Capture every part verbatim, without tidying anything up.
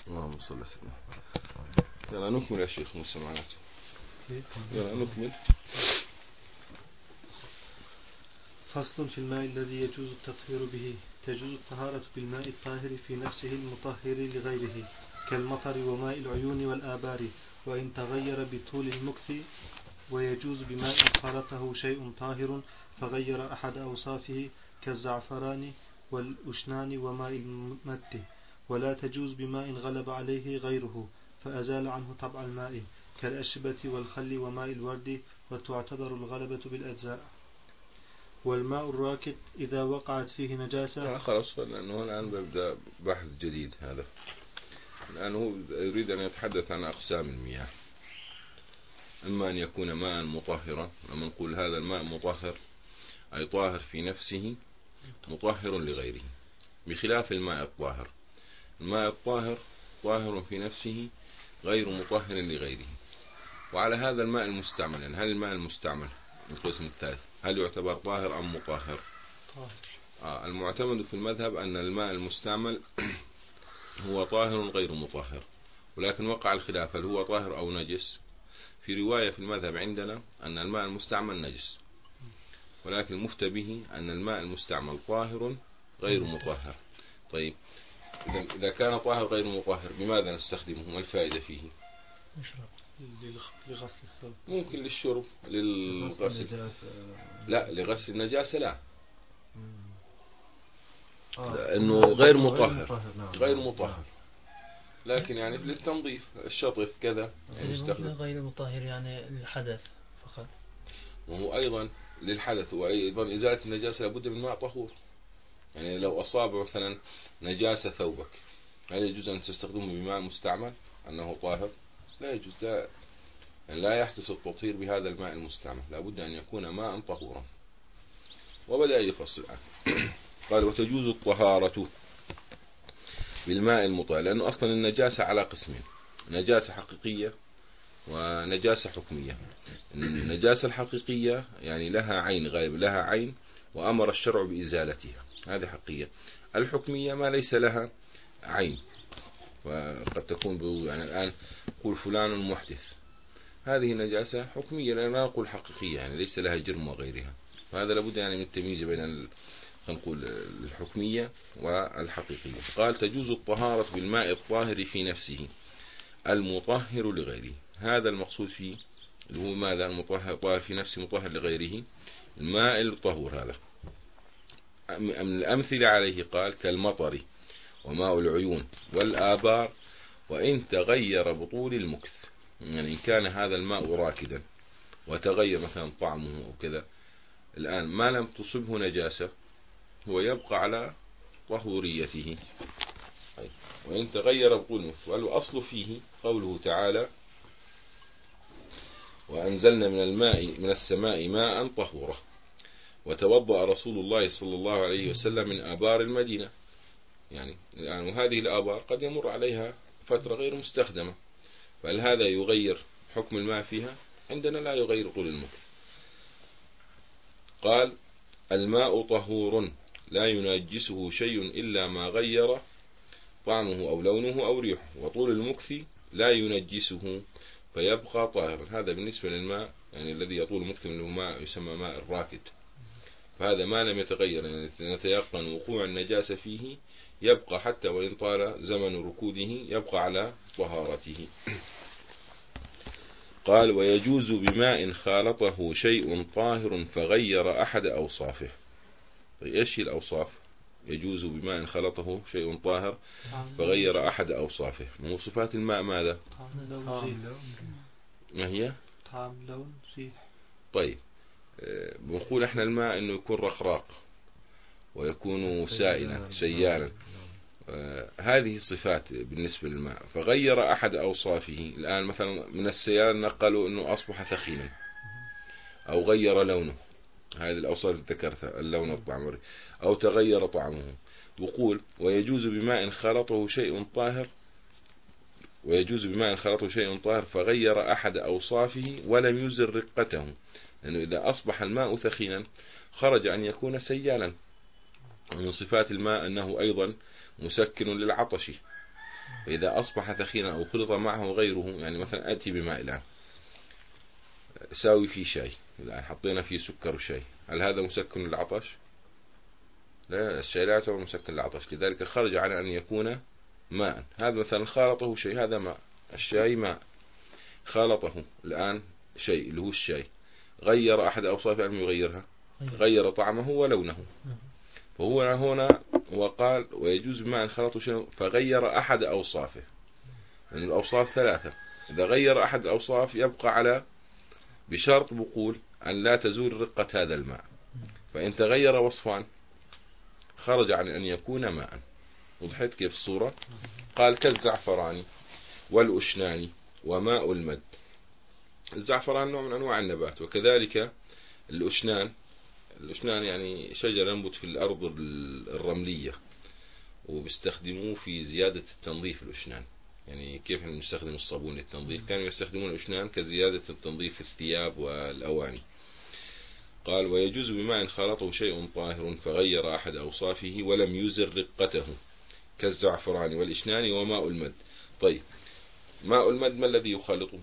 اللهم صل وسلم. يلا نكمل يا شيخ موسى معناته. يلا نكمل. فصل في الماء الذي يجوز التطهير به. تجوز الطهارة بالماء الطاهر في نفسه المطهر لغيره كالمطر وماء العيون والآبار وإن تغير بطول المكث، ويجوز بماء خلطه شيء طاهر فغير أحد أوصافه كالزعفران والأشنان وماء المت، ولا تجوز بماء غلب عليه غيره فأزال عنه طبع الماء كالأشبة والخل وماء الورد، وتعتبر الغلبة بالأجزاء. والماء الراكد إذا وقعت فيه نجاسة. خلاص، لأنه الآن ببدأ بحث جديد. هذا الآن هو يريد أن يتحدث عن أقسام المياه. إما أن يكون ماء مطهرا، لما نقول هذا الماء مطهر أي طاهر في نفسه مطهر لغيره، بخلاف الماء الطاهر. الماء الطاهر طاهر في نفسه غير مطهر لغيره. وعلى هذا الماء المستعمل، يعني هل الماء المستعمل القسم الثالث هل يعتبر طاهر أم مطهر؟ طاهر. آه المعتمد في المذهب أن الماء المستعمل هو طاهر غير مطهر، ولكن وقع الخلاف هل هو طاهر أو نجس. في رواية في المذهب عندنا أن الماء المستعمل نجس، ولكن المفتى به أن الماء المستعمل طاهر غير مطهر. طيب إذا كان طاهر غير مطهر بماذا نستخدمه؟ ما الفائدة فيه؟ لغسل الثوب، ممكن للشرب، للغسل. لا، لغسل النجاسة لا، لأنه غير مطهر غير مطهر، لكن يعني للتنظيف الشطف كذا يعني يستخدم. غير مطهر يعني الحدث فقط، وهو أيضا للحدث، وأيضا إزالة النجاسة لابد من ماء طهور. يعني لو أصاب مثلا نجاسة ثوبك هل يجوز أن تستخدمه بماء مستعمل أنه طاهر؟ لا يجوز، لا, يعني لا يحدث التطهير بهذا الماء المستعمل، لابد أن يكون ماء طهورا. وبدأ يفصل عنه. قال وتجوز الطهارة بالماء المطهر، لأنه أصلا النجاسة على قسمين: نجاسة حقيقية ونجاسة حكمية. النجاسة الحقيقية يعني لها عين غالب، لها عين وأمر الشرع بإزالتها، هذه حقيقية. الحكمية ما ليس لها عين، وقد تكون يعني الآن نقول فلان محدث، هذه نجاسة حكمية لا نقول حقيقية، يعني ليس لها جرم وغيرها. فهذا لابد يعني من التمييز بين نقول الحكمية والحقيقية. قال تجوز الطهارة بالماء الطاهر في نفسه المطهر لغيره. هذا المقصود فيه اللي هو ماذا؟ المطهر طاهر في نفسه مطهر لغيره، الماء الطهور. هذا من الأمثلة عليه قال كالمطر وماء العيون والآبار وإن تغير بطول المكث. يعني إن كان هذا الماء راكدا وتغير مثلا طعمه أو كذا، الآن ما لم تصبه نجاسة هو يبقى على طهوريته. وإن تغير بطول المكث. والأصل فيه قوله تعالى وأنزلنا من الماء من السماء ماء طهورا وتوضأ رسول الله صلى الله عليه وسلم من آبار المدينة. يعني الآن وهذه الآبار قد يمر عليها فترة غير مستخدمة، فهل هذا يغير حكم الماء فيها؟ عندنا لا يغير طول المكث. قال الماء طهور لا ينجسه شيء إلا ما غير طعمه أو لونه أو ريحه، وطول المكث لا ينجسه فيبقى طاهرا. هذا بالنسبة للماء يعني الذي يطول المكث منه ماء يسمى ماء الراكد، فهذا ما لم يتغير، يعني نتيقن وقوع النجاسة فيه يبقى حتى وإن طال زمن ركوده يبقى على طهارته. قال ويجوز بماء خالطه شيء طاهر فغير أحد أوصافه. إيش الأوصاف؟ يجوز بماء خلطه شيء طاهر فغير أحد أوصافه. من صفات الماء ماذا؟ ما هي؟ طعم لون ريح. طيب بنقول احنا الماء انه يكون رخراق ويكون سائلا سيالا، آه هذه صفات بالنسبة للماء. فغير أحد أوصافه، الآن مثلا من السيال نقلوا أنه أصبح ثخينا أو غير لونه، هذه الأوصاف اللي ذكرتها، اللون والطعم، أو تغير طعمه. وقول ويجوز بماء خلطه شيء طاهر ويجوز بماء خلطه شيء طاهر فغير أحد أوصافه ولم يزل رقته، لأنه إذا أصبح الماء ثخينا خرج أن يكون سيالا. ومن صفات الماء أنه أيضا مسكن للعطش، فإذا أصبح ثخينا أو خلط معه غيره، يعني مثلا أتي بماء الآن ساوي فيه شاي، الآن حطينا فيه سكر وشاي، هل هذا مسكن للعطش؟ لا، الشاي لا يعتبر مسكن للعطش، لذلك خرج على أن يكون ماء. هذا مثلا خالطه شيء، هذا ماء، الشاي ماء، خالطه الآن شيء اللي هو الشاي، غير أحد أوصافه أم يغيرها؟ غير طعمه ولونه. فهو هنا وقال ويجوز بماء خلطه شيء فغير أحد أوصافه، لأن يعني الأوصاف ثلاثة، إذا غير أحد الأوصاف يبقى على بشرط بقول أن لا تزول رقة هذا الماء، فإن تغير وصفان خرج عن أن يكون ماء. وضحت كيف الصورة؟ قال كالزعفران والأشنان وماء المد. الزعفران نوع من أنواع النبات، وكذلك الأشنان، الأشنان يعني شجر ينبت في الأرض الرملية، وبيستخدموه في زيادة التنظيف. الأشنان يعني كيف نستخدم الصابون للتنظيف، كانوا يستخدمون الأشنان كزيادة التنظيف الثياب والأواني. قال ويجوز بماء خلطه شيء طاهر فغير أحد أوصافه ولم يزر رقته كالزعفران والإشنان وماء المد. طيب ماء المد ما الذي يخالطه؟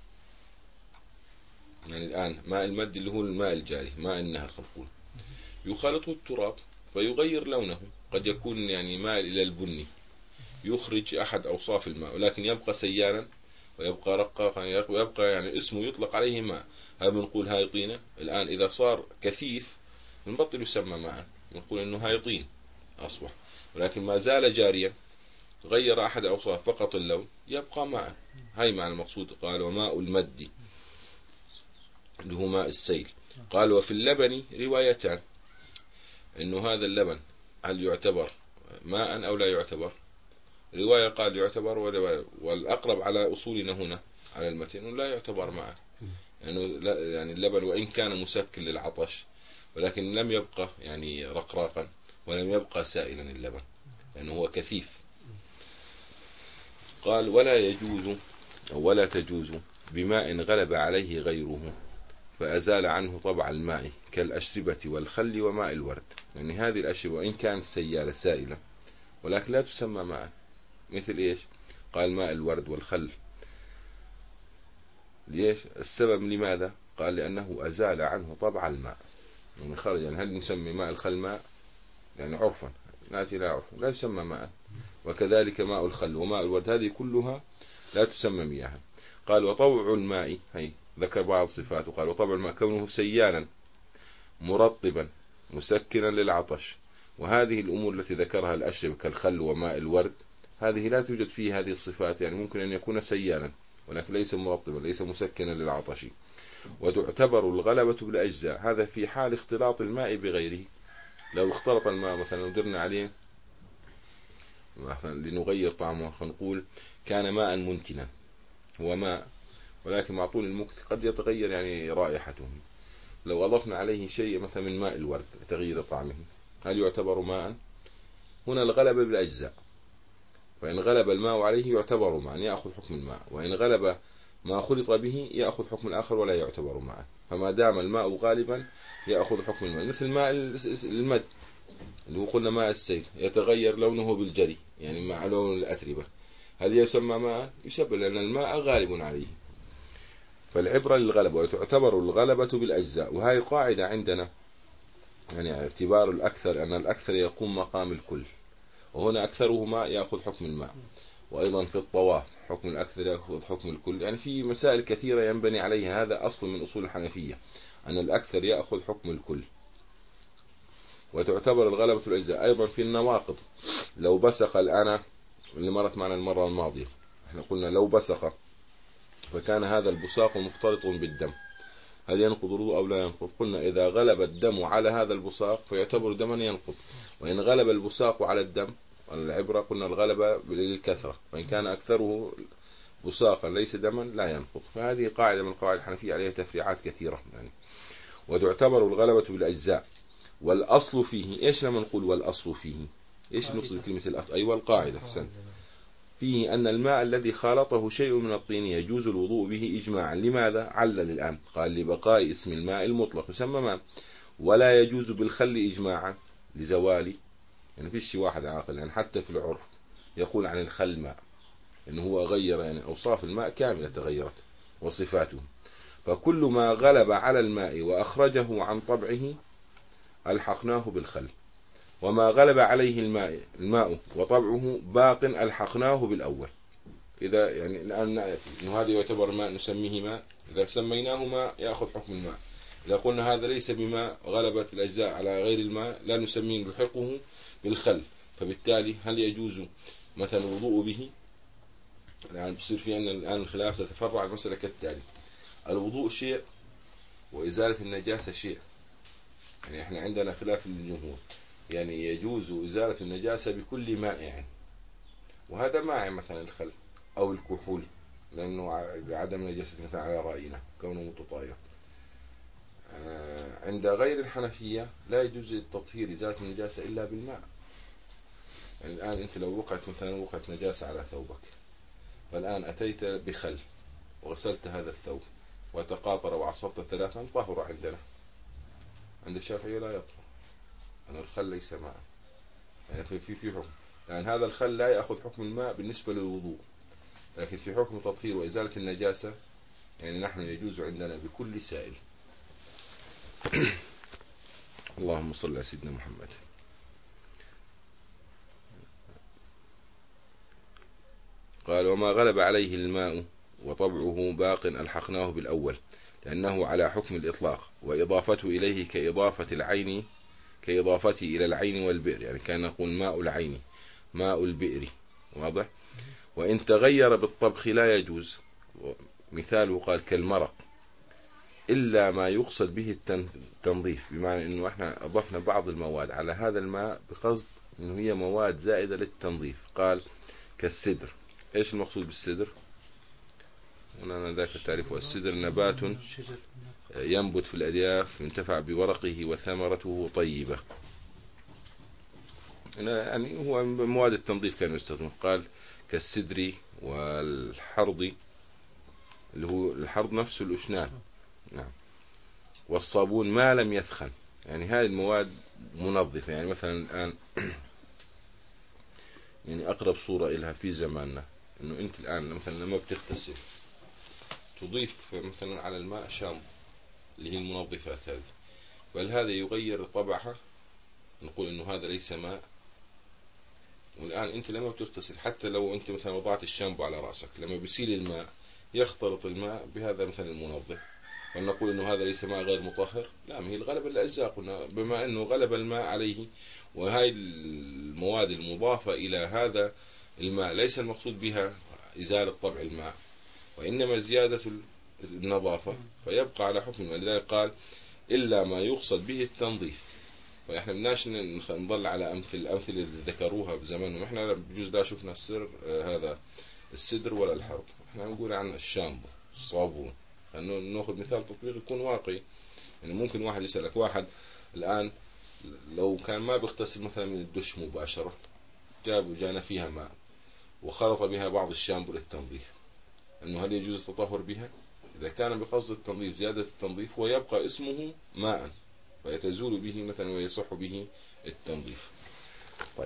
يعني الآن ماء المد اللي هو الماء الجاري، ماء النهر خلقون، يخالطه التراب فيغير لونه، قد يكون يعني مائل إلى البني، يخرج أحد أوصاف الماء ولكن يبقى سيانا ويبقى رقاقا ويبقى يعني اسمه يطلق عليه ماء. هذا بنقول هاي طينة. الآن إذا صار كثيف بنبطل يسمى ماء، بنقول إنه هاي طين أصبح، ولكن ما زال جاريا غير أحد أوصاف فقط اللون يبقى ماء. هاي معنى المقصود. قال وماء المد اللي هو ماء السيل. قال وفي اللبن روايتان، إنه هذا اللبن هل يعتبر ماء أو لا يعتبر؟ رواية قال يعتبر، والأقرب على أصولنا هنا على المتن لا يعتبر ماء، يعني, يعني اللبن وإن كان مسكن للعطش ولكن لم يبقى يعني رقراقا ولم يبقى سائلا اللبن لأنه هو كثيف. قال ولا يجوز أو ولا تجوز بماء غلب عليه غيره فأزال عنه طبع الماء كالأشربة والخل وماء الورد. يعني هذه الأشربة وإن كانت سيالة سائلة ولكن لا تسمى ماء، مثل إيش؟ قال ماء الورد والخل. ليش؟ السبب لماذا؟ قال لأنه أزال عنه طبع الماء، يعني خرج. يعني هل نسمي ماء الخل ماء؟ يعني عرفا نأتي لا عرفا لا يسمى ماء. وكذلك ماء الخل وماء الورد هذه كلها لا تسمى مياها. قال وطبع الماء، هي ذكر بعض صفاته، قال وطبع الماء كونه سيالا مرطبا مسكنا للعطش. وهذه الأمور التي ذكرها الأشرب كالخل وماء الورد هذه لا توجد فيه هذه الصفات، يعني ممكن أن يكون سيالا ولكن ليس مرطبا ليس مسكنا للعطش. وتعتبر الغلبة بالأجزاء، هذا في حال اختلاط الماء بغيره. لو اختلط الماء مثلا ودرنا عليه مثلا لنغير طعمه، فنقول كان ماء منتنا، هو ماء ولكن مع طول المكث قد يتغير يعني رائحته. لو أضفنا عليه شيء مثلا من ماء الورد تغيير طعمه هل يعتبر ماء؟ هنا الغلبة بالأجزاء، فإن غلب الماء عليه يعتبر ماء يأخذ حكم الماء، وإن غلب ما خلط به يأخذ حكم الآخر ولا يعتبر ماء. فما دام الماء غالبا يأخذ حكم الماء، مثل ماء المد اللي هو قلنا ماء السيل يتغير لونه بالجري يعني مع لون الأتربة، هل يسمى ماء؟ يسمى لأن الماء غالب عليه. فالعبرة للغلبة، وتعتبر الغلبة بالأجزاء. وهي قاعدة عندنا يعني اعتبار الأكثر أن الأكثر يقوم مقام الكل، وهنا أكثره ماء يأخذ حكم الماء. وأيضا في الطواف حكم الأكثر يأخذ حكم الكل، يعني في مسائل كثيرة ينبني عليها. هذا أصل من أصول الحنفية أن الأكثر يأخذ حكم الكل. وتعتبر الغلبة الأجزاء. أيضا في النواقض، لو بسق الآن اللي مرت معنا المرة الماضية احنا قلنا لو بسق فكان هذا البصاق مختلط بالدم هل ينقض الوضوء أو لا ينقض؟ قلنا إذا غلب الدم على هذا البصاق فيعتبر دما ينقض، وإن غلب البصاق على الدم العبرة قلنا الغلبة للكثرة، وإن كان أكثره بصاقا ليس دما لا ينقض. فهذه قاعدة من القواعد الحنفية عليها تفريعات كثيرة يعني. وتعتبر الغلبة بالأجزاء. والأصل فيه إيش لما نقول والأصل فيه؟ إيش نقصد بكلمة الأصل؟ أيوة القاعدة حسن. فيه أن الماء الذي خالطه شيء من الطين يجوز الوضوء به إجماعا. لماذا؟ علل الآن قال لبقاء اسم الماء المطلق يسمى ماء. ولا يجوز بالخل إجماعا لزوالي، يعني فيش واحد عاقل يعني حتى في العرف يقول عن الخل ماء، إنه هو غير يعني أوصاف الماء كاملة تغيرت وصفاته. فكل ما غلب على الماء وأخرجه عن طبعه ألحقناه بالخل، وما غلب عليه الماء الماء وطبعه باق ألحقناه بالأول. إذا يعني الآن نأتي إنه هذا يعتبر ماء نسميه ماء، إذا سميناه ماء يأخذ حكم الماء. إذا قلنا هذا ليس بماء غلبت الأجزاء على غير الماء لا نسميه، نلحقه بالخل. فبالتالي هل يجوز مثلا الوضوء به؟ الآن بصير في أن الآن الخلاف تتفرع المسألة كالتالي: الوضوء شيء وإزالة النجاسة شيء. يعني احنا عندنا خلاف للجمهور، يعني يجوز إزالة النجاسة بكل مائع، وهذا مائع مثلا الخل أو الكحول لأنه عدم نجاسة مثلا على رأينا كونه متطاير. عند غير الحنفية لا يجوز التطهير إزالة النجاسة إلا بالماء. يعني الآن أنت لو وقعت مثلا وقعت نجاسة على ثوبك، فالآن أتيت بخل وغسلت هذا الثوب وتقاطر وعصبت ثلاثا، طهر عندنا. عند الشافعية لا يطهر، أن الخل ليس ماء. يعني في في في حكم، يعني هذا الخل لا يأخذ حكم الماء بالنسبة للوضوء، لكن في حكم تطهير وإزالة النجاسة يعني نحن يجوز عندنا بكل سائل. اللهم صل على سيدنا محمد. قال: وما غلب عليه الماء وطبعه باق ألحقناه بالأول، لأنه على حكم الإطلاق، وإضافته إليه كإضافة العين كإضافته إلى العين والبئر، يعني كان نقول ماء العين ماء البئر، واضح؟ وإن تغير بالطبخ لا يجوز. مثاله قال كالمرق، إلا ما يقصد به التنظيف، بمعنى أنه احنا أضفنا بعض المواد على هذا الماء بقصد أنه هي مواد زائدة للتنظيف. قال كالسدر. إيش المقصود بالسدر؟ هنا ذاك التعريف: السدر نبات ينبت في الأرياف ينتفع بورقه وثمرته طيبة. يعني هو مواد التنظيف كانوا يستخدمون. قال كالسدر والحرض، اللي هو الحرض نفسه الأشنان، نعم. والصابون ما لم يثخن، يعني هذه المواد منظفة. يعني مثلا الآن يعني أقرب صورة إلها في زماننا إنه أنت الآن مثلا لما بتغتسل تضيف مثلا على الماء شامبو اللي هي المنظفات هذه، بل هذا يغير طبعها، نقول إنه هذا ليس ماء. والآن أنت لما بتغتسل حتى لو أنت مثلا وضعت الشامبو على رأسك، لما بيسيل الماء يختلط الماء بهذا مثلا المنظف، فنقول إنه هذا ليس ماء غير مطهر. لا، ما هي الغلب الأجزاء، قلنا بما أنه غلب الماء عليه، وهاي المواد المضافة إلى هذا الماء ليس المقصود بها إزالة طبع الماء، وإنما زيادة النظافة، فيبقى على حكم. ولذلك قال إلا ما يقصد به التنظيف. فإحنا بدناش نضل على أمثل الأمثلة اللي ذكروها بزمانهم. إحنا بجوز لا شفنا السر هذا السدر ولا الحرب، إحنا نقول عن الشامبو الصابون، لأنه نأخذ مثال تطبيق يكون واقعي. يعني ممكن واحد يسألك، واحد الآن لو كان ما بيغتسل مثلا من الدش مباشرة، جاب وجانا فيها ماء وخلط بها بعض الشامبو للتنظيف، أنه هل يجوز التطهر بها؟ إذا كان بقصد التنظيف زيادة التنظيف ويبقى اسمه ماء، فيتزول به مثلا ويصح به التنظيف. طيب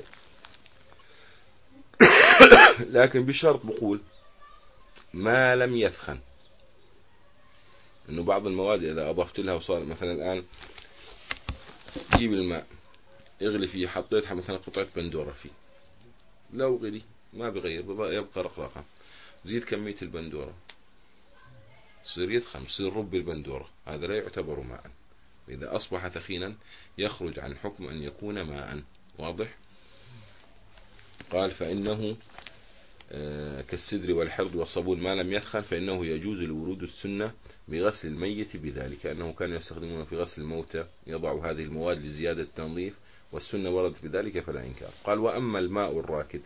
لكن بشرط بقول ما لم يثخن، انه بعض المواد اذا اضفت لها وصار مثلا الان جيب الماء اغلي فيه، حطيتها مثلا قطعة بندورة فيه، لو غلي ما بغير يبقى رقراقا، زيد كمية البندورة تصير يثخن، تصير رب البندورة، هذا لا يعتبر ماء. إذا أصبح ثخينا يخرج عن حكم أن يكون ماء. واضح؟ قال فإنه كالسدر والحرض والصابون ما لم يثخن فإنه يجوز الورود السنة بغسل الميت بذلك، أنه كانوا يستخدمون في غسل الموتى يضع هذه المواد لزيادة التنظيف، والسنة وردت بذلك فلا إنكار. قال وأما الماء الراكد،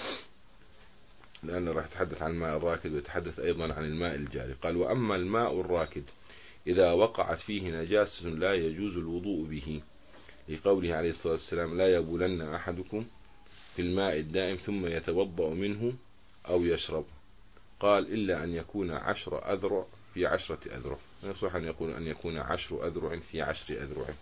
لأنه راح يتحدث عن الماء الراكد ويتحدث أيضا عن الماء الجاري. قال وأما الماء الراكد إذا وقعت فيه نجاسة لا يجوز الوضوء به، لقوله عليه الصلاة والسلام لا يبولن أحدكم في الماء الدائم ثم يتوضأ منه أو يشرب. قال إلا أن يكون عشر أذرع في عشرة أذرع، يصح أن يكون أن يكون عشر أذرع في عشر أذرع.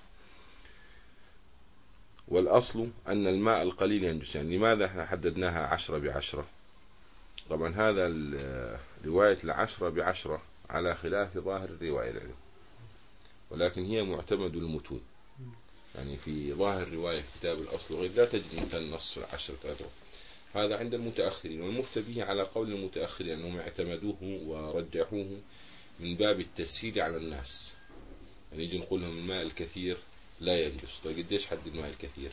والأصل أن الماء القليل ينجس. يعني لماذا حددناها عشرة بعشرة؟ طبعا هذا رواية العشرة بعشرة على خلاف ظاهر الرواية العلم، ولكن هي معتمد المتون. يعني في ظاهر الرواية كتاب الأصل وغير لا تجد مثلا نص عشرة أذرع، هذا عند المتأخرين، والمفتى به على قول المتأخرين أنهم اعتمدوه ورجحوه من باب التسهيل على الناس. يعني يجي نقول لهم الماء الكثير لا ينجس، طيب قديش حد الماء الكثير؟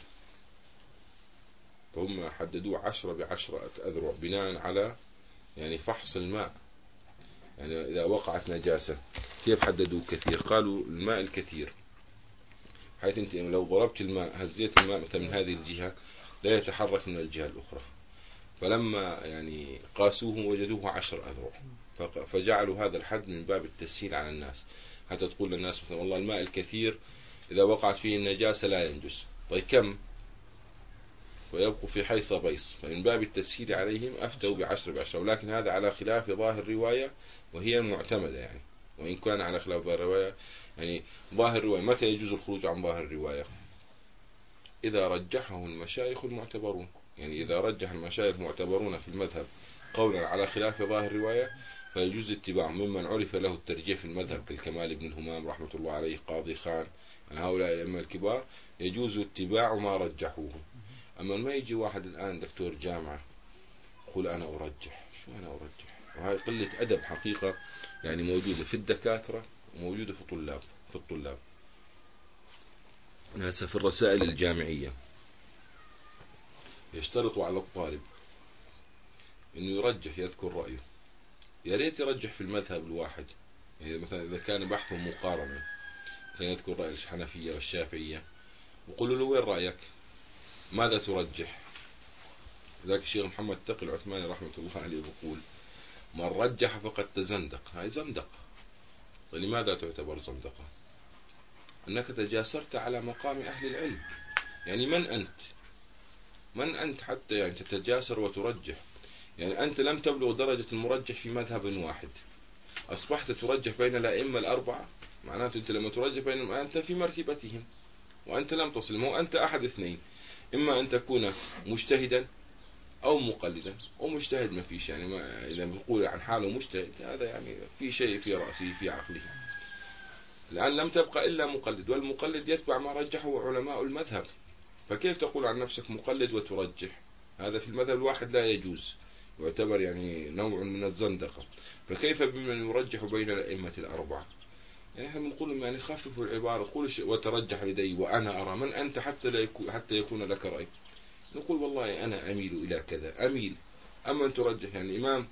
فهم حددوه عشرة بعشرة أذرع بناء على يعني فحص الماء. يعني إذا وقعت نجاسة كيف حددوا كثير؟ قالوا الماء الكثير حيث أنت لو ضربت الماء هزيت الماء مثلا من هذه الجهة لا يتحرك من الجهة الأخرى، فلما يعني قاسوه وجدوه عشر أذرع، فجعلوا هذا الحد من باب التسهيل على الناس، حتى تقول للناس مثلا والله الماء الكثير إذا وقعت فيه النجاسة لا ينجس، طيب كم؟ ويبقوا في حيص بيص، فمن باب التسهيل عليهم أفتوا بعشر بعشر، ولكن هذا على خلاف ظاهر الرواية وهي المعتمدة. يعني وإن كان على خلاف ظاهر الرواية، يعني ظاهر الرواية متى يجوز الخروج عن ظاهر الرواية؟ إذا رجحه المشايخ المعتبرون. يعني إذا رجح المشايخ المعتبرون في المذهب قولا على خلاف ظاهر الرواية فيجوز اتباع ممن عرف له الترجيح في المذهب كالكمال بن الهمام رحمة الله عليه، قاضي خان، يعني هؤلاء الأئمة الكبار يجوز اتباع ما رجحوه. أما ما يجي واحد الآن دكتور جامعة يقول أنا أرجح، شو أنا أرجح؟ وهي قلة أدب حقيقة، يعني موجودة في الدكاترة وموجودة في الطلاب في الطلاب ناس في الرسائل الجامعية يشترطوا على الطالب إنه يرجح، يذكر رأيه، يا ريت يرجح في المذهب الواحد. يعني مثلا إذا كان بحث مقارنة كان يذكر رأي الحنفية والشافعية وقولوا له وين رأيك؟ ماذا ترجح؟ ذاك الشيخ محمد تقي العثماني رحمة الله عليه يقول من رجح فقد تزندق. هاي زندقة. ولماذا تعتبر زندقة؟ أنك تجاسرت على مقام أهل العلم. يعني من أنت؟ من أنت حتى يعني تتجاسر وترجح؟ يعني أنت لم تبلغ درجة المرجح في مذهب واحد، أصبحت ترجح بين الأئمة الأربعة، معناته أنت لما ترجح بينهم أنت في مرتبتهم وأنت لم تصل. هو أنت أحد اثنين، إما أن تكون مجتهدا أو مقلدا، ومجتهد ما فيش، يعني ما إذا بنقول عن حاله مجتهد هذا يعني في شيء في رأسه في عقله. الآن لم تبقى إلا مقلد، والمقلد يتبع ما رجحه علماء المذهب، فكيف تقول عن نفسك مقلد وترجح؟ هذا في المذهب الواحد لا يجوز، يعتبر يعني نوع من الزندقة. فكيف بمن يرجح بين الأئمة الأربعة؟ يعني احنا بنقول يعني خففوا العبارة، قول وترجح لدي وأنا أرى. من أنت حتى لا يكون حتى يكون لك رأي؟ نقول والله أنا أميل إلى كذا أميل. أما أن ترجح، يعني إمام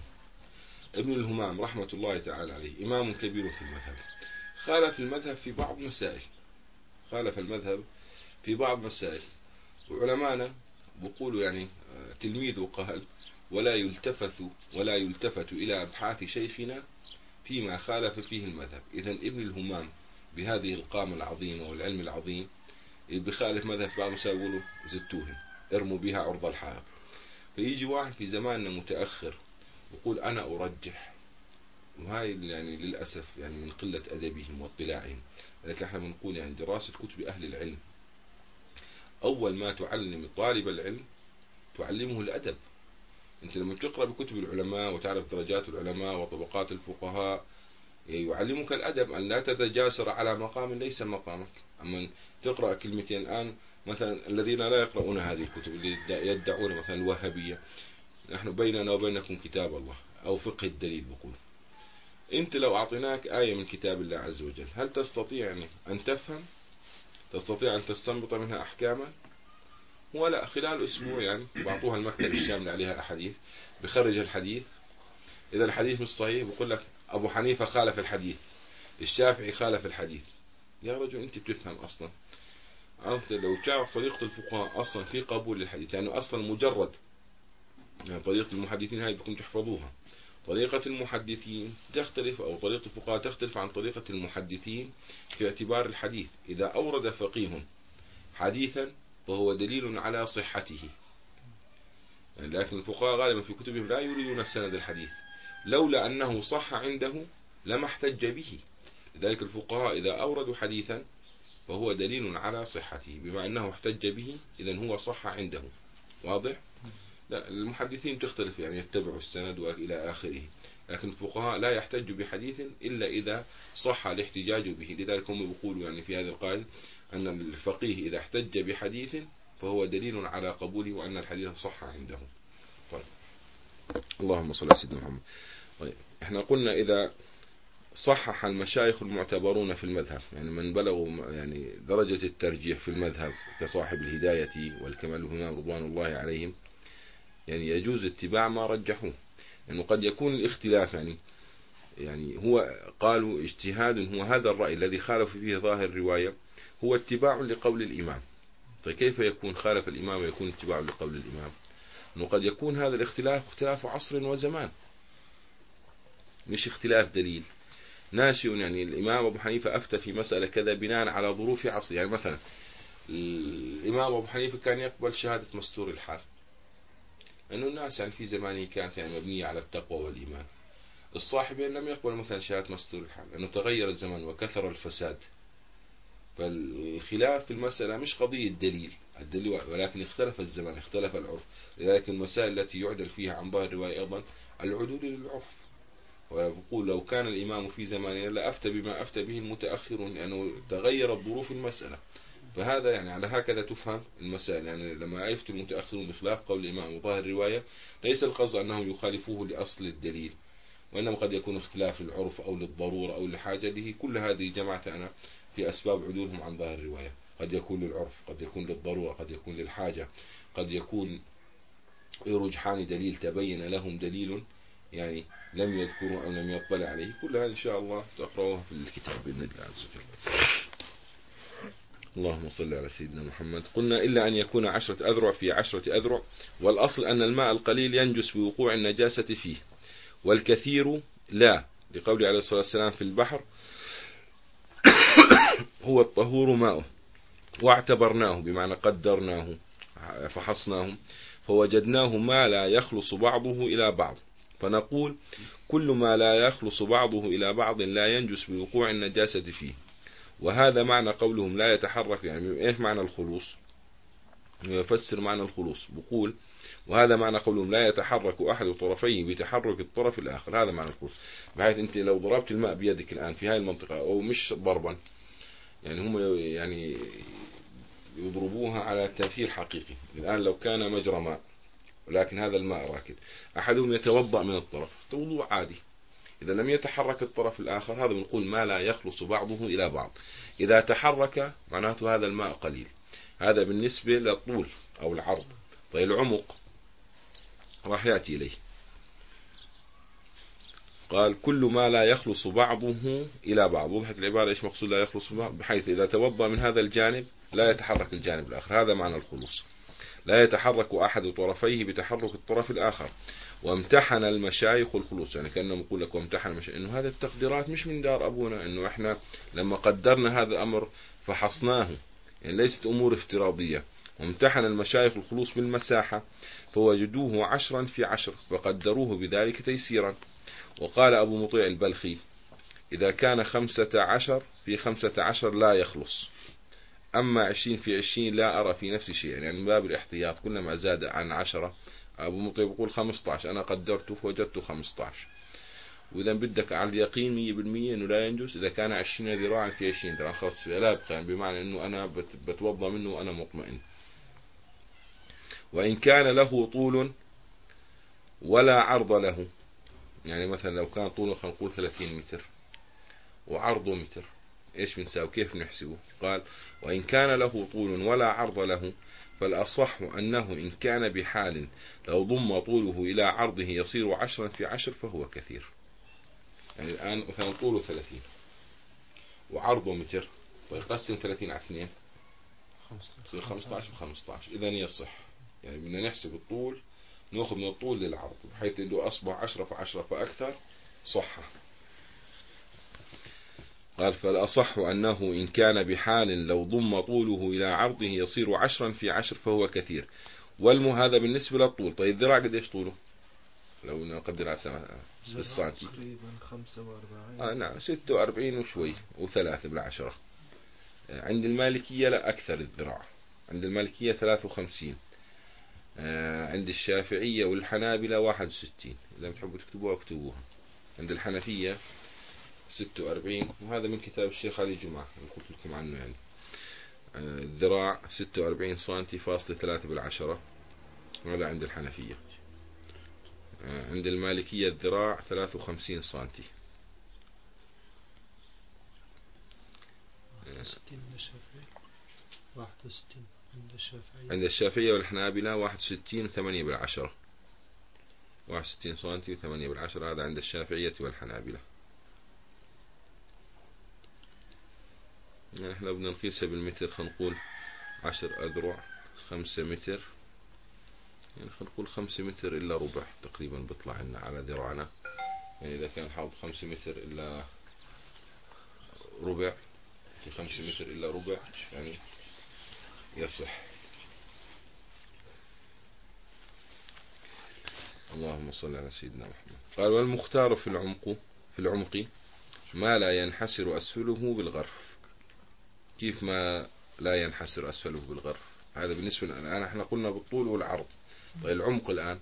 ابن الهمام رحمة الله تعالى عليه إمام كبير في المذهب، خالف المذهب في بعض مسائل، خالف المذهب في بعض مسائل، وعلمانا بقولوا يعني تلميذه قال ولا يلتفت ولا يلتفت إلى أبحاث شيخنا فيما خالف فيه المذهب. إذن ابن الهمام بهذه القامة العظيمة والعلم العظيم بخالف مذهب بعض مسائل يقولوا زتوه ارموا بها عرض الحائط. فيجي واحد في زماننا متأخر يقول أنا أرجح، وهاي يعني للأسف يعني من قلة أدبهم واطلاعهم. لكن احنا بنقول يعني دراسة كتب أهل العلم أول ما تعلم طالب العلم تعلمه الأدب. أنت لما تقرأ بكتب العلماء وتعرف درجات العلماء وطبقات الفقهاء يعلمك الأدب، أن لا تتجاسر على مقام ليس مقامك. أما تقرأ كلمتين الآن مثلا الذين لا يقرؤون هذه الكتب اللي يدعون مثلا الوهابية نحن بيننا وبينكم كتاب الله أو فقه الدليل، بقول أنت لو أعطيناك آية من كتاب الله عز وجل هل تستطيع يعني أن تفهم؟ تستطيع أن تستنبط منها أحكاما؟ ولا. خلال أسبوع يعني بعطوها المكتب الشامل عليها الأحاديث، بخرج الحديث، إذا الحديث مش صحيح بقول لك أبو حنيفة خالف الحديث، الشافعي خالف الحديث. يا رجل أنت بتفهم أصلا؟ أنت لو تعرف طريقة الفقهاء أصلا في قبول للحديث، يعني أصلا مجرد يعني طريقة المحدثين هاي بكم تحفظوها، طريقة المحدثين تختلف أو طريقة الفقهاء تختلف عن طريقة المحدثين في اعتبار الحديث. إذا أورد فقيه حديثا فهو دليل على صحته، يعني لكن الفقهاء غالبا في كتبهم لا يريدون السند الحديث، لولا أنه صح عنده لما احتج به. لذلك الفقهاء إذا أوردوا حديثا فهو دليل على صحته، بما أنه احتج به إذن هو صح عنده. واضح؟ لا، المحدثين تختلف، يعني يتبعوا السند وإلى آخره، لكن الفقهاء لا يحتج بحديث إلا إذا صح الاحتجاج به. لذلك هم يقولوا يعني في هذا القائل أن الفقيه إذا احتج بحديث فهو دليل على قبوله وأن الحديث صح عنده. طيب. اللهم صل على سيدنا محمد. طيب. احنا قلنا إذا صحح المشايخ المعتبرون في المذهب، يعني من بلغوا يعني درجة الترجيح في المذهب كصاحب الهداية والكمال هنا رضوان الله عليهم، يعني يجوز اتباع ما رجحوه. لأنه يعني قد يكون الاختلاف يعني يعني هو قالوا اجتهاد، هو هذا الرأي الذي خالف فيه ظاهر الرواية هو اتباع لقول الإمام. فكيف يكون خالف الإمام ويكون اتباع لقول الإمام؟ أنه قد يكون هذا الاختلاف اختلاف عصر وزمان، مش اختلاف دليل ناشئ. يعني الإمام أبو حنيفة أفتى في مسألة كذا بناء على ظروف عصر. يعني مثلا الإمام أبو حنيفة كان يقبل شهادة مستور الحال، أنه الناس يعني في زمانه كانت يعني مبنية على التقوى والإيمان. الصاحبين لم يقبل مثلا شهادة مستور الحال لأنه تغير الزمن وكثر الفساد. فالخلاف في المسألة مش قضية دليل الدليل ولكن اختلف الزمن، اختلف العرف. لذلك المسائل التي يعدل فيها عن ظاهر الرواية أيضا العدول للعرف. ويقول لو كان الإمام في زماننا لأفتى بما أفتى به المتأخرون، لأنه تغيرت ظروف المسألة. فهذا يعني على هكذا تفهم المسائل. يعني لما يفتي المتأخرون بخلاف قول الإمام وظاهر الرواية ليس القصد أنهم يخالفوه لأصل الدليل، وإنما قد يكون اختلاف للعرف أو للضرورة أو لحاجة به. كل هذه جمعت أنا في أسباب عدولهم عن ظاهر الرواية. قد يكون للعرف، قد يكون للضرورة، قد يكون للحاجة، قد يكون رجحان دليل تبين لهم دليل يعني لم يذكروا أو لم يطلع عليه. كل هذا إن شاء الله تقرأوها في الكتاب بإذن الله عز وجل. اللهم صل على سيدنا محمد. قلنا إلا أن يكون عشرة أذرع في عشرة أذرع، والأصل أن الماء القليل ينجس بوقوع النجاسة فيه، والكثير لا، لقول عليه الصلاة والسلام في البحر هو الطهور ماؤه، واعتبرناه بمعنى قدرناه فحصناه فوجدناه ما لا يخلص بعضه إلى بعض، فنقول كل ما لا يخلص بعضه إلى بعض لا ينجس بوقوع النجاسة فيه. وهذا معنى قولهم لا يتحرك. يعني إيه معنى الخلوص؟ يفسر معنى الخلوص بقول وهذا معنى قولهم لا يتحرك أحد طرفيه بتحرك الطرف الآخر. هذا معنى الخلوص، بحيث أنت لو ضربت الماء بيدك الآن في هذه المنطقة، أو مش ضربا، يعني هم يعني يضربوها على تأثير حقيقي. الآن لو كان مجرى ماء ولكن هذا الماء راكد، أحدهم يتوضأ من الطرف توضؤ عادي، إذا لم يتحرك الطرف الآخر هذا بنقول ما لا يخلص بعضه إلى بعض. إذا تحرك معناته هذا الماء قليل. هذا بالنسبة للطول أو العرض. طيب العمق راح يأتي إليه. قال كل ما لا يخلص بعضه إلى بعض. وضحت العبارة إيش مقصود لا يخلص بعض؟ بحيث إذا توضأ من هذا الجانب لا يتحرك الجانب الآخر. هذا معنى الخلوص. لا يتحرك أحد طرفيه بتحرك الطرف الآخر. وامتحن المشايخ الخلوص، يعني كأنه يقول لك وامتحن المشايخ، إنه هذا التقديرات مش من دار أبونا، إنه إحنا لما قدرنا هذا الأمر فحصناه، يعني ليست أمور افتراضية. وامتحن المشايخ الخلوص بالمساحة فوجدوه عشرا في عشر فقدروه بذلك تيسيرا. وقال أبو مطيع البلخي إذا كان خمسة عشر في خمسة عشر لا يخلص، أما عشرين في عشرين لا أرى في نفس شيء، يعني من باب الاحتياط كلما زاد عن عشرة. أبو مطيع يقول خمسة عشر، أنا قدرته فوجدته خمسة عشر. وإذا بدك على اليقين مية بالمية إنه لا ينجس إذا كان عشرين ذراعا في عشرين ذراعا خاص لا يبقى، يعني بمعنى إنه أنا بتوضى منه وأنا مطمئن. وإن كان له طول ولا عرض له، يعني مثلا لو كان طوله خلينا نقول ثلاثين متر وعرضه متر، إيش بنساوي كيف نحسبه؟ قال وإن كان له طول ولا عرض له فالأصح أنه إن كان بحال لو ضم طوله إلى عرضه يصير عشرا في عشر فهو كثير. يعني الآن مثلا طوله ثلاثين وعرضه متر، طيب قسم ثلاثين على اثنين يصير خمسة عشر بخمسة عشر. إذن يصح، يعني بدنا نحسب الطول نأخذ من الطول للعرض بحيث إنه أصبح عشرة فعشرة فأكثر صحة. قال فالأصح أنه إن كان بحال لو ضم طوله إلى عرضه يصير عشرا في عشر فهو كثير. والم هذا بالنسبة للطول. طيب الذراع قديش طوله؟ لو نقدر على سنة بالسنتي تقريبا خمسة وأربعين. آه نعم ستة وأربعين وشوي وثلاثة بالعشرة. عند المالكية لا أكثر الذراع، عند المالكية ثلاثة وخمسين. عند الشافعية والحنابلة واحد وستين. إذا بتحبوا تكتبوها اكتبوها. عند الحنفية ستة وأربعين، وهذا من كتاب الشيخ علي جمعة اللي قلت لكم عنه. يعني الذراع ستة وأربعين سنتي فاصلة ثلاثة بالعشرة، هذا عند الحنفية. عند المالكية الذراع ثلاثة وخمسين سنتي. واحد وستين عند الشافعية. عند الشافعية والحنابلة واحد وستين وثمانية بالعشرة، واحد وستين سنتي وثمانية بالعشرة، هذا عند الشافعية والحنابلة. يعني احنا بدنا نقيسها بالمتر، خلينا نقول عشر أذرع خمسة متر، يعني خلينا نقول خمسة متر إلا ربع تقريبا بيطلع لنا على ذراعنا. يعني إذا كان حاط خمسة متر إلا ربع، في خمسة متر إلا ربع يعني يصح. اللهم صل على سيدنا محمد. قال والمختار في العمق في العمق ما لا ينحسر أسفله بالغرف. كيف ما لا ينحسر أسفله بالغرف؟ هذا بالنسبة لنا احنا قلنا بالطول والعرض. طيب العمق الآن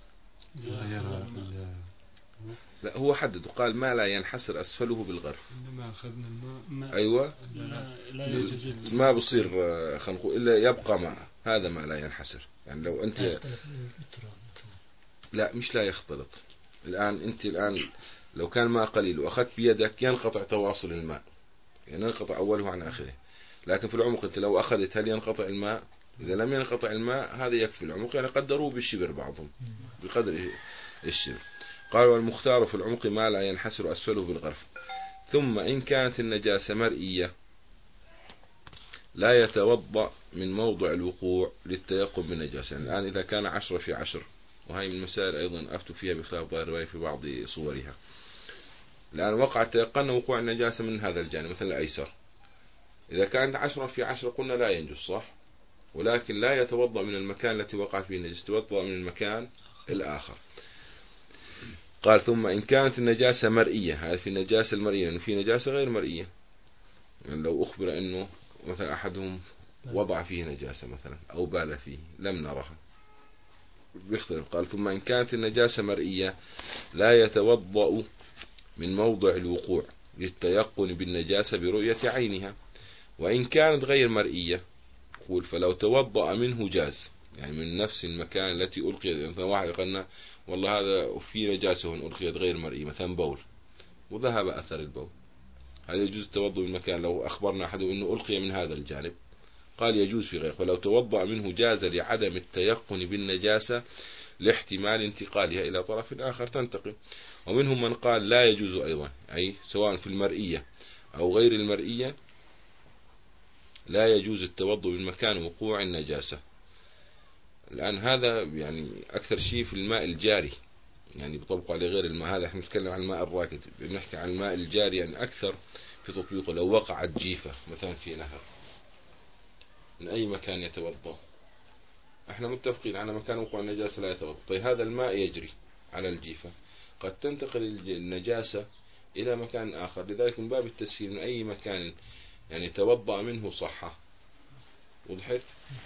لا، هو حدد وقال ما لا ينحسر أسفله بالغرف. عندما أخذنا الماء ما أيوة لا, لا ما بصير خلينا نقول إلا يبقى ماء، هذا ما لا ينحسر. يعني لو أنت لا مش لا يختلط. الآن أنت الآن لو كان ماء قليل وأخذت بيدك ينقطع تواصل الماء، يعني ينقطع أوله عن آخره. لكن في العمق أنت لو أخذت هل ينقطع الماء؟ إذا لم ينقطع الماء هذا يكفي العمق. يعني قدروه بالشبر بعضهم بقدر الشبر. قال والمختار في العمق ما لا ينحسر أسفله بالغرف. ثم إن كانت النجاسة مرئية لا يتوضأ من موضع الوقوع للتيقن بالنجاسة. يعني الآن إذا كان عشرة في عشر، وهي من المسائل أيضا أفتوا فيها بخلاف ظاهر الرواية في بعض صورها. الآن وقع تيقن وقوع النجاسة من هذا الجانب مثل الأيسر، إذا كانت عشرة في عشرة قلنا لا ينجس صح، ولكن لا يتوضأ من المكان التي وقعت فيه النجاسة، يتوضأ من المكان الآخر. قال ثم إن كانت النجاسة مرئية، هذه في النجاسة المرئية، لأنه في نجاسة غير مرئية. يعني لو أخبر أنه مثلا أحدهم وضع فيه نجاسة مثلا أو بال فيه لم نرها بيختلف. قال ثم إن كانت النجاسة مرئية لا يتوضأ من موضع الوقوع للتيقن بالنجاسة برؤية عينها. وإن كانت غير مرئية يقول فلو توضأ منه جاز، يعني من نفس المكان التي ألقيت. مثلا واحد قالنا والله هذا في نجاسة ألقيت غير مرئية مثلا بول وذهب أثر البول، هذا يجوز التوضؤ من المكان. لو أخبرنا أحد أنه ألقي من هذا الجانب قال يجوز في غيره. فلو توضأ منه جاز لعدم التيقن بالنجاسة لاحتمال انتقالها إلى طرف آخر تنتقل. ومنهم من قال لا يجوز أيضا، أي سواء في المرئية أو غير المرئية لا يجوز التوضؤ من مكان وقوع النجاسة. الآن هذا يعني أكثر شيء في الماء الجاري، يعني بطبق عليه غير الماء. هذا احنا نتكلم عن الماء الراكد، بنحكي عن الماء الجاري يعني أكثر في تطبيقه. لو وقعت جيفة مثلا في نهر من أي مكان يتوضأ، احنا متفقين على مكان وقوع النجاسة لا يتوضأ. طيب هذا الماء يجري على الجيفة، قد تنتقل النجاسة إلى مكان آخر، لذلك من باب التسهيل من أي مكان يعني توضأ منه صحة. وضحت؟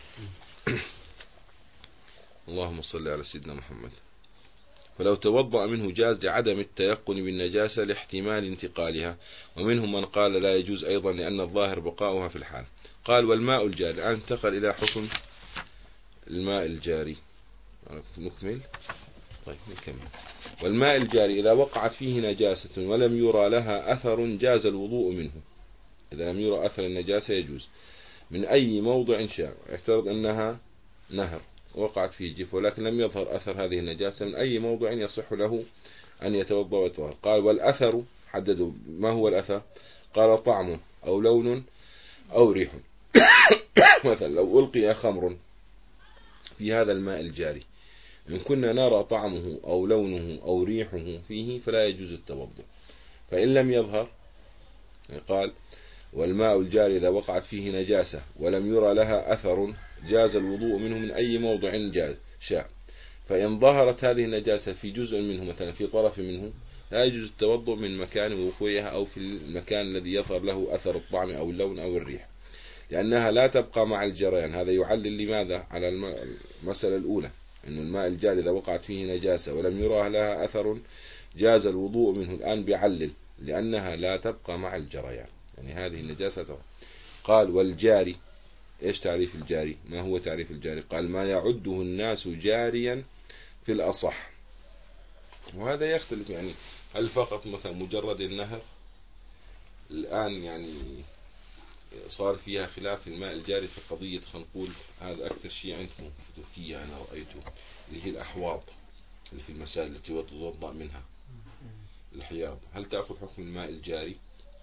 اللهم صل على سيدنا محمد. فلو توضأ منه جاز لعدم التيقن بالنجاسة لاحتمال انتقالها. ومنهم من قال لا يجوز أيضا لأن الظاهر بقاؤها في الحال. قال والماء الجاري، الآن انتقل إلى حكم الماء الجاري. نكمل. طيب نكمل. والماء الجاري إذا وقعت فيه نجاسة ولم يرى لها أثر جاز الوضوء منه. إذا لم يرى أثر النجاسة يجوز من أي موضع شاء. افترض أنها نهر وقعت فيه جيف ولكن لم يظهر أثر هذه النجاسة، من أي موضع يصح له أن يتوضأ ويطهر. قال والأثر حددوا ما هو الأثر. قال طعم أو لون أو ريح. مثلا لو ألقي خمر في هذا الماء الجاري إن كنا نرى طعمه أو لونه أو ريحه فيه فلا يجوز التوضؤ. فإن لم يظهر قال والماء الجاري إذا وقعت فيه نجاسة ولم يرى لها أثر جاز الوضوء منه من أي موضع جاز شاء. فإن ظهرت هذه النجاسة في جزء منه مثلا في طرف منه لا يجوز التوضؤ من مكان وقوعها أو في المكان الذي يظهر له أثر الطعم أو اللون أو الريح. لأنها لا تبقى مع الجريان. هذا يعلل لماذا على المسألة الأولى، أن الماء الجاري إذا وقعت فيه نجاسة ولم يرى لها أثر جاز الوضوء منه. الآن بيعلل لأنها لا تبقى مع الجريان، يعني هذه النجاسة تبقى. قال والجاري، إيش تعريف الجاري؟ ما هو تعريف الجاري؟ قال ما يعده الناس جاريا في الأصح. وهذا يختلف، يعني هل فقط مثلا مجرد النهر؟ الآن يعني صار فيها خلاف في الماء الجاري في قضية، خلينا نقول هذا أكثر شيء عندكم في تركيا أنا رأيته، اللي هي الأحواض اللي في المساجد التي تتوضأ منها، الحياض. هل تأخذ حكم الماء الجاري؟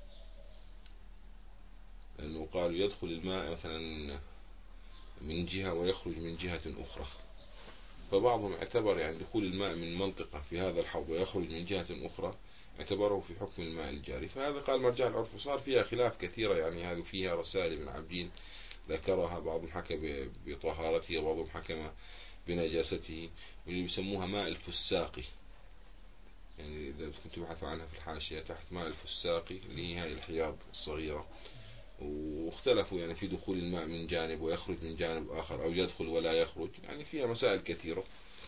لأنه قالوا يدخل الماء مثلا من جهة ويخرج من جهة أخرى، فبعضهم اعتبر يعني دخول الماء من منطقة في هذا الحوض ويخرج من جهة أخرى اعتبره في حكم الماء الجاري. فهذا قال مرجع العرف، وصار فيها خلاف كثيرة، يعني هذه فيها رسائل ابن عبدين ذكرها، بعضهم حكى بطهارته وبعضهم حكى بنجاسته، واللي بيسموها ماء الفساقي. يعني إذا كنت تبحثوا عنها في الحاشية تحت، ماء الفساقي اللي هي هاي الحياض الصغيرة. واختلفوا يعني في دخول الماء من جانب ويخرج من جانب آخر، أو يدخل ولا يخرج، يعني فيها مسائل كثيرة.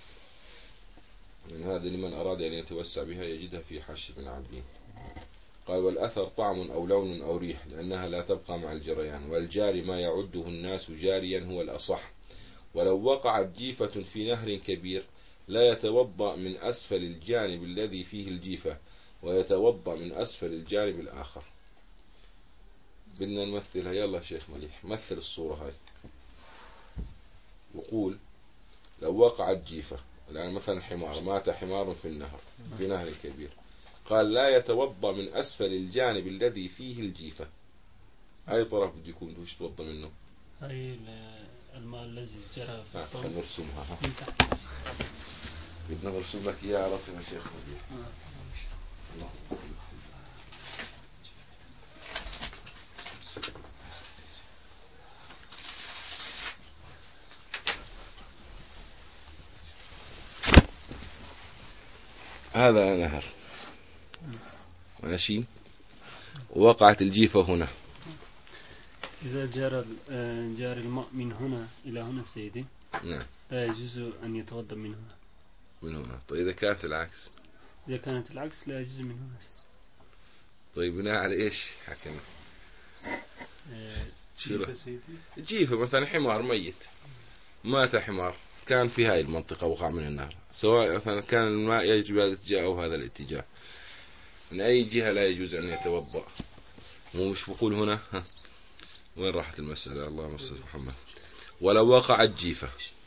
يعني هذا لمن أراد أن يتوسع بها يجدها في حاشية ابن عبدين. قال والأثر طعم أو لون أو ريح لأنها لا تبقى مع الجريان. والجاري ما يعده الناس جاريا هو الأصح. ولو وقعت جيفة في نهر كبير لا يتوضأ من أسفل الجانب الذي فيه الجيفة، ويتوضأ من أسفل الجانب الآخر. بدنا نمثلها، يلا شيخ مليح مثل الصورة هاي. وقول لو وقعت جيفة، الآن مثلا حمار، مات حمار في النهر، في نهر كبير، قال لا يتوضأ من أسفل الجانب الذي فيه الجيفة. أي طرف بده يكون بده يتوضأ منه؟ هاي الماء الذي جرى في الطرف. خلينا نرسمها، بدنا نرسم لك إياها رسم يا شيخ مليح. الله. هذا نهر ماشي، ووقعت الجيفة هنا. إذا جرى جار الماء من هنا إلى هنا سيدي، نعم، لا يجوز أن يتوضأ من هنا. من هنا. طيب إذا كانت العكس؟ إذا كانت العكس لا يجوز من هنا. طيب بناء على إيش حكم؟ جيفة سيدي، جيفة مثلا حمار ميت، مات حمار كان في هاي المنطقة وقع من النهر، سواء مثلا كان الماء يجري بهذا الاتجاه أو هذا الاتجاه، من أي جهة لا يجوز أن يتوضأ. مو مش بقول هنا ها. وين راحت المسألة؟ اللهم صل على محمد. ولو وقعت جيفة،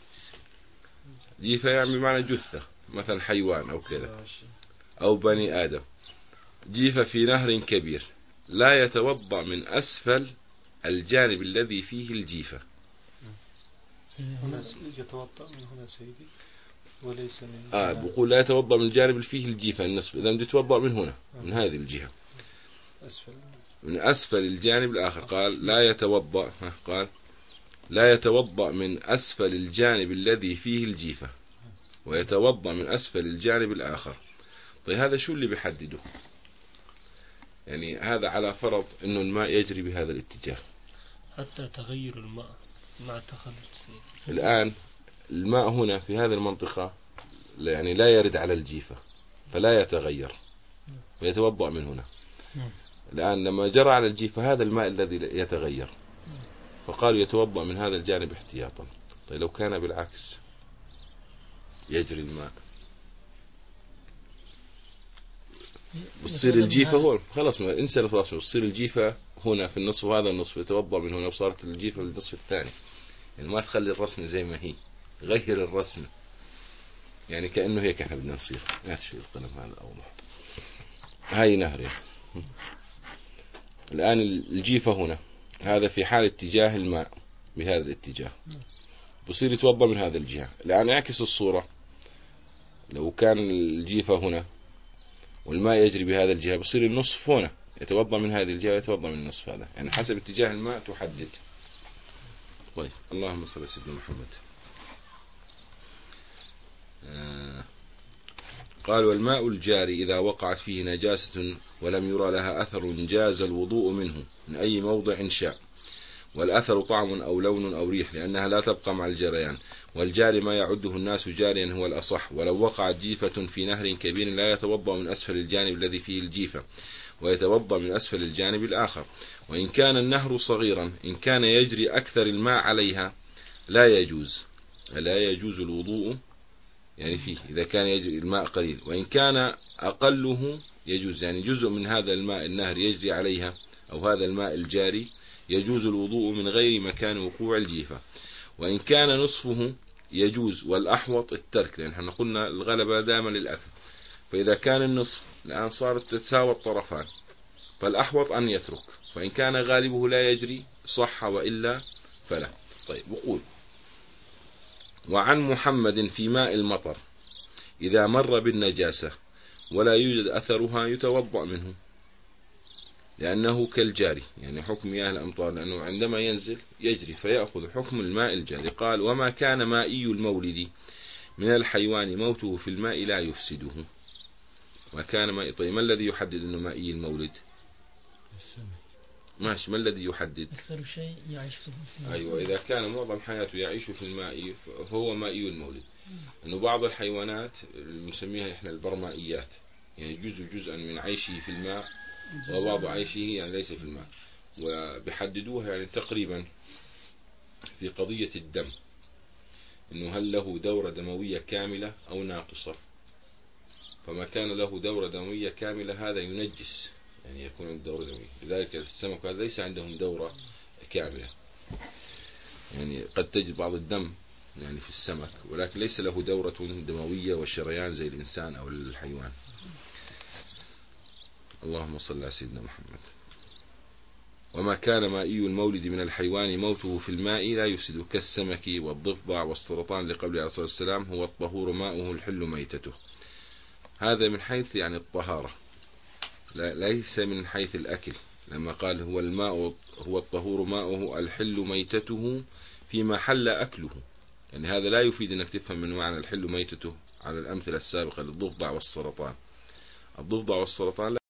جيفة يعني بمعنى جثة، مثلا حيوان أو كذا أو بني آدم، جيفة في نهر كبير، لا يتوضأ من أسفل الجانب الذي فيه الجيفة. هنا يتوضأ من هنا سيدي وليس من آه بقول لا يتوضأ من الجانب اللي فيه الجيفة النصف، إذا بده يتوضأ من هنا، من هذه الجهة، أسفل. من أسفل الجانب الآخر. قال لا يتوضأ، قال لا يتوضأ من أسفل الجانب الذي فيه الجيفة، ويتوضأ من أسفل الجانب الآخر. طيب هذا شو اللي بيحدده؟ يعني هذا على فرض إنه الماء يجري بهذا الاتجاه، حتى تغير الماء مع التخلط. الآن الماء هنا في هذه المنطقة يعني لا يرد على الجيفة فلا يتغير، ويتوضأ من هنا. الآن لما جرى على الجيفة هذا الماء الذي يتغير، فقالوا يتوضأ من هذا الجانب احتياطا. طيب لو كان بالعكس يجري الماء، بتصير الجيفة هون خلاص ما انسى الرسم، بتصير الجيفة هنا في النصف وهذا النصف، يتوضأ من هنا وصارت الجيفة للنصف الثاني. يعني ما تخلي الرسم زي ما هي، غير الرسم، يعني كأنه هيك احنا بدنا نصير. ناسف القلم هذا أوضح. هاي نهر. الآن الجيفة هنا، هذا في حال اتجاه الماء بهذا الاتجاه، بصير يتوضأ من هذا الجهة. الآن اعكس الصورة، لو كان الجيفة هنا والماء يجري بهذا الجهة، بصير النصف هنا، يتوضأ من هذه الجهة ويتوضأ من النصف هذا، يعني حسب اتجاه الماء تحدد. طيب اللهم صل على سيدنا محمد. آه. قال والماء الجاري إذا وقعت فيه نجاسة ولم يرى لها أثر جاز الوضوء منه من أي موضع شاء، والأثر طعم أو لون أو ريح لأنها لا تبقى مع الجريان. والجاري ما يعده الناس جاريا هو الأصح. ولو وقعت جيفة في نهر كبير لا يتوضأ من أسفل الجانب الذي فيه الجيفة، ويتوضأ من أسفل الجانب الآخر. وإن كان النهر صغيرا إن كان يجري أكثر الماء عليها لا يجوز لا يجوز الوضوء يعني فيه إذا كان يجري الماء قليل. وإن كان أقله يجوز، يعني جزء من هذا الماء النهر يجري عليها أو هذا الماء الجاري يجوز الوضوء من غير مكان وقوع الجيفة. وإن كان نصفه يجوز، والأحوط الترك، لأن احنا قلنا الغلبة دائما للأكل. فإذا كان النصف الآن صارت تتساوى الطرفان فالأحوط أن يترك، فإن كان غالبه لا يجري صح وإلا فلا. طيب وقول: وعن محمد في ماء المطر إذا مر بالنجاسة ولا يوجد أثرها يتوضأ منه لأنه كالجاري، يعني حكم مياه الأمطار لأنه عندما ينزل يجري فيأخذ حكم الماء الجاري. قال: وما كان مائي المولد من الحيوان موته في الماء لا يفسده. ما كان مائي. طيب ما الذي يحدد أنه مائي المولد؟ ماشي، ما الذي يحدد؟ أكثر شيء يعيش في الماء. أيوة، إذا كان معظم حياته يعيش في الماء فهو مائي المولد. أنه بعض الحيوانات نسميها إحنا البرمائيات، يعني جزء جزءا من عيشه في الماء وبعض عيشه يعني ليس في الماء، وبيحددوها يعني تقريبا في قضية الدم، إنه هل له دورة دموية كاملة أو ناقصة. فما كان له دورة دموية كاملة هذا ينجس، يعني يكون عنده دورة دموية. لذلك السمك هذا ليس عندهم دورة كاملة، يعني قد تجد بعض الدم يعني في السمك ولكن ليس له دورة دموية وشريان زي الإنسان أو الحيوان. اللهم صل على سيدنا محمد. وما كان مائي المولد من الحيوان موته في الماء لا يفسد كالسمك والضفدع والسرطان، لقوله عليه الصلاة والسلام: هو الطهور ماؤه الحل ميتته. هذا من حيث يعني الطهارة، لا ليس من حيث الأكل، لما قال هو الماء هو الطهور ماؤه الحل ميتته فيما حل أكله. يعني هذا لا يفيد أنك تفهم من معنى الحل ميتته على الأمثلة السابقة للضفدع والسرطان. الضفدع والسرطان